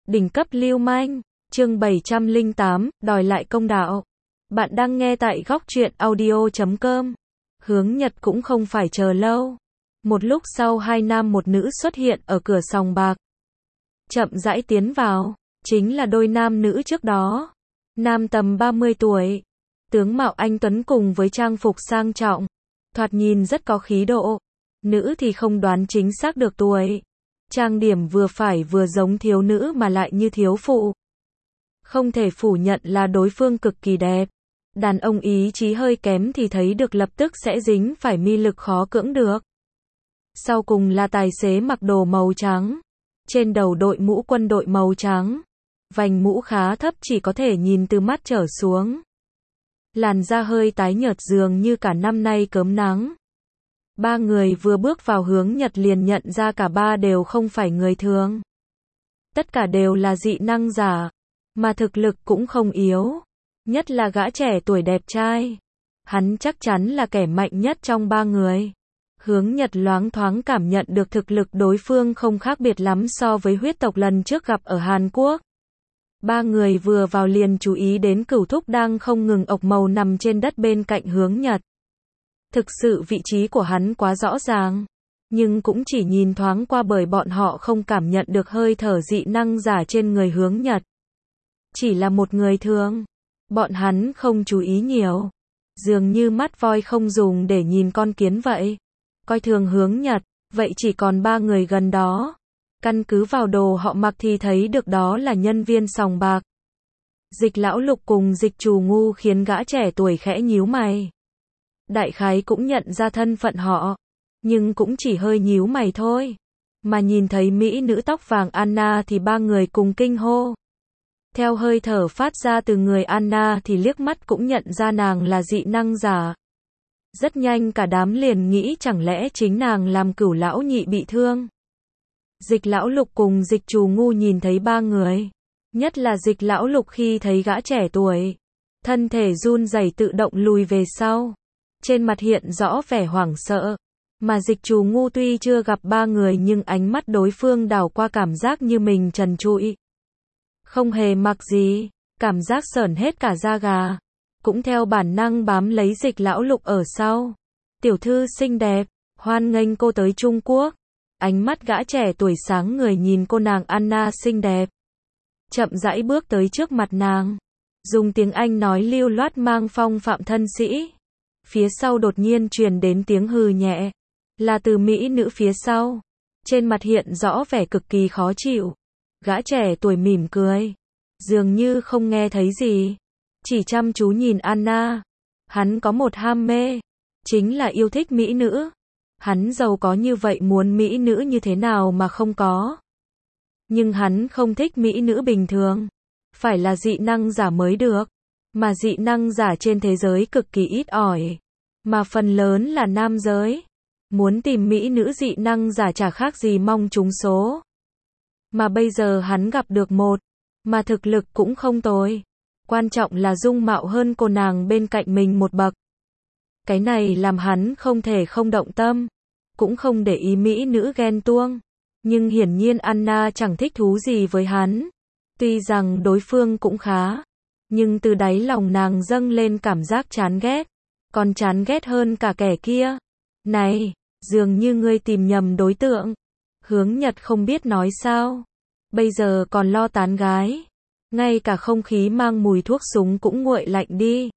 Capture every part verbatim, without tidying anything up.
Đỉnh cấp lưu manh, chương bảy trăm lẻ tám, đòi lại công đạo. Bạn đang nghe tại góc truyện audio chấm com. Hướng Nhật cũng không phải chờ lâu. Một lúc sau hai nam một nữ xuất hiện ở cửa sòng bạc. Chậm rãi tiến vào, chính là đôi nam nữ trước đó. Nam tầm ba mươi tuổi, tướng mạo anh tuấn cùng với trang phục sang trọng, thoạt nhìn rất có khí độ. Nữ thì không đoán chính xác được tuổi. Trang điểm vừa phải vừa giống thiếu nữ mà lại như thiếu phụ. Không thể phủ nhận là đối phương cực kỳ đẹp. Đàn ông ý chí hơi kém thì thấy được lập tức sẽ dính phải mi lực khó cưỡng được. Sau cùng là tài xế mặc đồ màu trắng. Trên đầu đội mũ quân đội màu trắng. Vành mũ khá thấp chỉ có thể nhìn từ mắt trở xuống. Làn da hơi tái nhợt dường như cả năm nay cớm nắng. Ba người vừa bước vào Hướng Nhật liền nhận ra cả ba đều không phải người thường. Tất cả đều là dị năng giả, mà thực lực cũng không yếu. Nhất là gã trẻ tuổi đẹp trai. Hắn chắc chắn là kẻ mạnh nhất trong ba người. Hướng Nhật loáng thoáng cảm nhận được thực lực đối phương không khác biệt lắm so với huyết tộc lần trước gặp ở Hàn Quốc. Ba người vừa vào liền chú ý đến cửu thúc đang không ngừng ộc màu nằm trên đất bên cạnh Hướng Nhật. Thực sự vị trí của hắn quá rõ ràng, nhưng cũng chỉ nhìn thoáng qua bởi bọn họ không cảm nhận được hơi thở dị năng giả trên người Hướng Nhật. Chỉ là một người thường, bọn hắn không chú ý nhiều, dường như mắt voi không dùng để nhìn con kiến vậy. Coi thường Hướng Nhật, vậy chỉ còn ba người gần đó. Căn cứ vào đồ họ mặc thì thấy được đó là nhân viên sòng bạc. Dịch lão Lục cùng Dịch Trù Ngu khiến gã trẻ tuổi khẽ nhíu mày. Đại khái cũng nhận ra thân phận họ, nhưng cũng chỉ hơi nhíu mày thôi. Mà nhìn thấy mỹ nữ tóc vàng Anna thì ba người cùng kinh hô. Theo hơi thở phát ra từ người Anna thì liếc mắt cũng nhận ra nàng là dị năng giả. Rất nhanh cả đám liền nghĩ chẳng lẽ chính nàng làm Cửu lão nhị bị thương. Dịch lão Lục cùng Dịch Trù Ngu nhìn thấy ba người, nhất là Dịch lão Lục khi thấy gã trẻ tuổi, thân thể run rẩy tự động lùi về sau. Trên mặt hiện rõ vẻ hoảng sợ, mà Dịch Trù Ngu tuy chưa gặp ba người nhưng ánh mắt đối phương đảo qua cảm giác như mình trần trụi. Không hề mặc gì, cảm giác sởn hết cả da gà, cũng theo bản năng bám lấy Dịch lão Lục ở sau. Tiểu thư xinh đẹp, hoan nghênh cô tới Trung Quốc. Ánh mắt gã trẻ tuổi sáng người nhìn cô nàng Anna xinh đẹp. Chậm rãi bước tới trước mặt nàng, dùng tiếng Anh nói lưu loát mang phong phạm thân sĩ. Phía sau đột nhiên truyền đến tiếng hừ nhẹ, là từ mỹ nữ phía sau. Trên mặt hiện rõ vẻ cực kỳ khó chịu. Gã trẻ tuổi mỉm cười, dường như không nghe thấy gì, chỉ chăm chú nhìn Anna. Hắn có một ham mê, chính là yêu thích mỹ nữ. Hắn giàu có như vậy muốn mỹ nữ như thế nào mà không có. Nhưng hắn không thích mỹ nữ bình thường, phải là dị năng giả mới được. Mà dị năng giả trên thế giới cực kỳ ít ỏi, mà phần lớn là nam giới. Muốn tìm mỹ nữ dị năng giả chả khác gì mong trúng số. Mà bây giờ hắn gặp được một, mà thực lực cũng không tồi. Quan trọng là dung mạo hơn cô nàng bên cạnh mình một bậc. Cái này làm hắn không thể không động tâm, cũng không để ý mỹ nữ ghen tuông. Nhưng hiển nhiên Anna chẳng thích thú gì với hắn. Tuy rằng đối phương cũng khá, nhưng từ đáy lòng nàng dâng lên cảm giác chán ghét, còn chán ghét hơn cả kẻ kia. Này, dường như ngươi tìm nhầm đối tượng. Hướng Nhật không biết nói sao, bây giờ còn lo tán gái, ngay cả không khí mang mùi thuốc súng cũng nguội lạnh đi.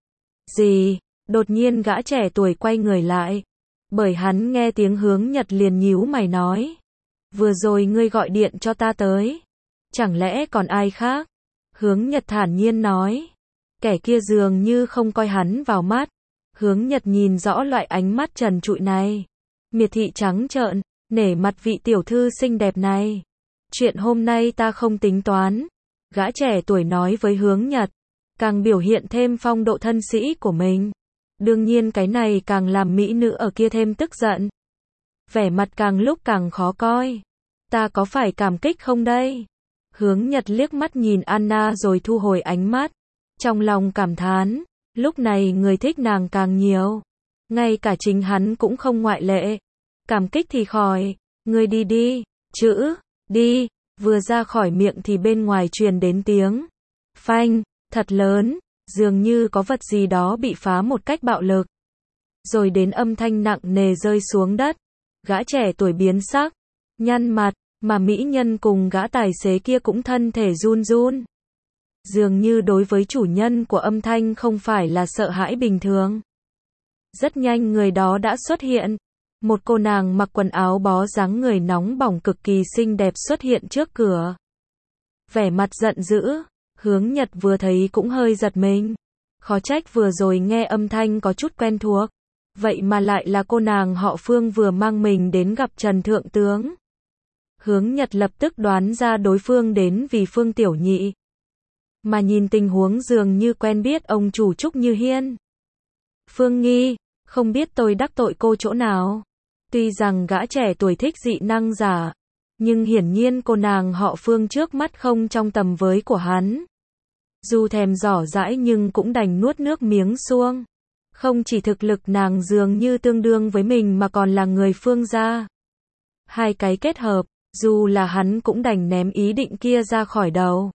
Gì? Đột nhiên gã trẻ tuổi quay người lại, bởi hắn nghe tiếng Hướng Nhật liền nhíu mày nói. Vừa rồi ngươi gọi điện cho ta tới, chẳng lẽ còn ai khác? Hướng Nhật thản nhiên nói. Kẻ kia dường như không coi hắn vào mắt. Hướng Nhật nhìn rõ loại ánh mắt trần trụi này, miệt thị trắng trợn, nể mặt vị tiểu thư xinh đẹp này. Chuyện hôm nay ta không tính toán. Gã trẻ tuổi nói với Hướng Nhật, càng biểu hiện thêm phong độ thân sĩ của mình. Đương nhiên cái này càng làm mỹ nữ ở kia thêm tức giận. Vẻ mặt càng lúc càng khó coi. Ta có phải cảm kích không đây? Hướng Nhật liếc mắt nhìn Anna rồi thu hồi ánh mắt. Trong lòng cảm thán, lúc này người thích nàng càng nhiều. Ngay cả chính hắn cũng không ngoại lệ. Cảm kích thì khỏi, ngươi đi đi, chữ, đi, Vừa ra khỏi miệng thì bên ngoài truyền đến tiếng phanh, thật lớn, dường như có vật gì đó bị phá một cách bạo lực. Rồi đến âm thanh nặng nề rơi xuống đất. Gã trẻ tuổi biến sắc, nhăn mặt, mà mỹ nhân cùng gã tài xế kia cũng thân thể run run. Dường như đối với chủ nhân của âm thanh không phải là sợ hãi bình thường. Rất nhanh người đó đã xuất hiện. Một cô nàng mặc quần áo bó dáng người nóng bỏng cực kỳ xinh đẹp xuất hiện trước cửa. Vẻ mặt giận dữ, Hướng Nhật vừa thấy cũng hơi giật mình. Khó trách vừa rồi nghe âm thanh có chút quen thuộc. Vậy mà lại là cô nàng họ Phương vừa mang mình đến gặp Trần Thượng Tướng. Hướng Nhật lập tức đoán ra đối phương đến vì Phương Tiểu Nhị. Mà nhìn tình huống dường như quen biết ông chủ Trúc Như Hiên. Phương Nghi, không biết tôi đắc tội cô chỗ nào. Tuy rằng gã trẻ tuổi thích dị năng giả, nhưng hiển nhiên cô nàng họ Phương trước mắt không trong tầm với của hắn. Dù thèm giỏ dãi nhưng cũng đành nuốt nước miếng xuông. Không chỉ thực lực nàng dường như tương đương với mình mà còn là người Phương gia. Hai cái kết hợp, dù là hắn cũng đành ném ý định kia ra khỏi đầu.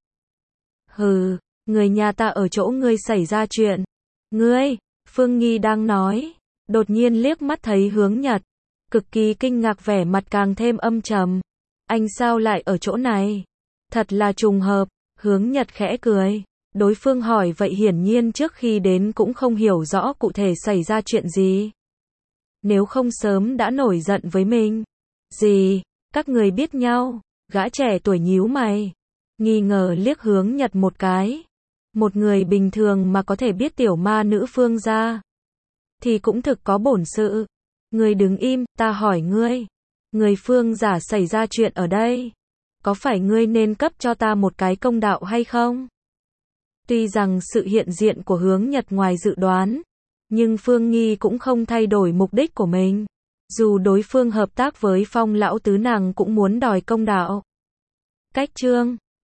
Hừ, người nhà ta ở chỗ ngươi xảy ra chuyện. Ngươi, Phương Nghi đang nói, đột nhiên liếc mắt thấy Hướng Nhật, cực kỳ kinh ngạc vẻ mặt càng thêm âm trầm. Anh sao lại ở chỗ này? Thật là trùng hợp, Hướng Nhật khẽ cười. Đối phương hỏi vậy hiển nhiên trước khi đến cũng không hiểu rõ cụ thể xảy ra chuyện gì. Nếu không sớm đã nổi giận với mình. Gì? Các người biết nhau? Gã trẻ tuổi nhíu mày. Nghi ngờ liếc Hướng Nhật một cái. Một người bình thường mà có thể biết tiểu ma nữ Phương gia thì cũng thực có bổn sự. Ngươi đứng im, ta hỏi ngươi. Người Phương giả xảy ra chuyện ở đây. Có phải ngươi nên cấp cho ta một cái công đạo hay không? Tuy rằng sự hiện diện của Hướng Nhật ngoài dự đoán, nhưng Phương Nghi cũng không thay đổi mục đích của mình. Dù đối phương hợp tác với Phong lão tứ nàng cũng muốn đòi công đạo. Cách chương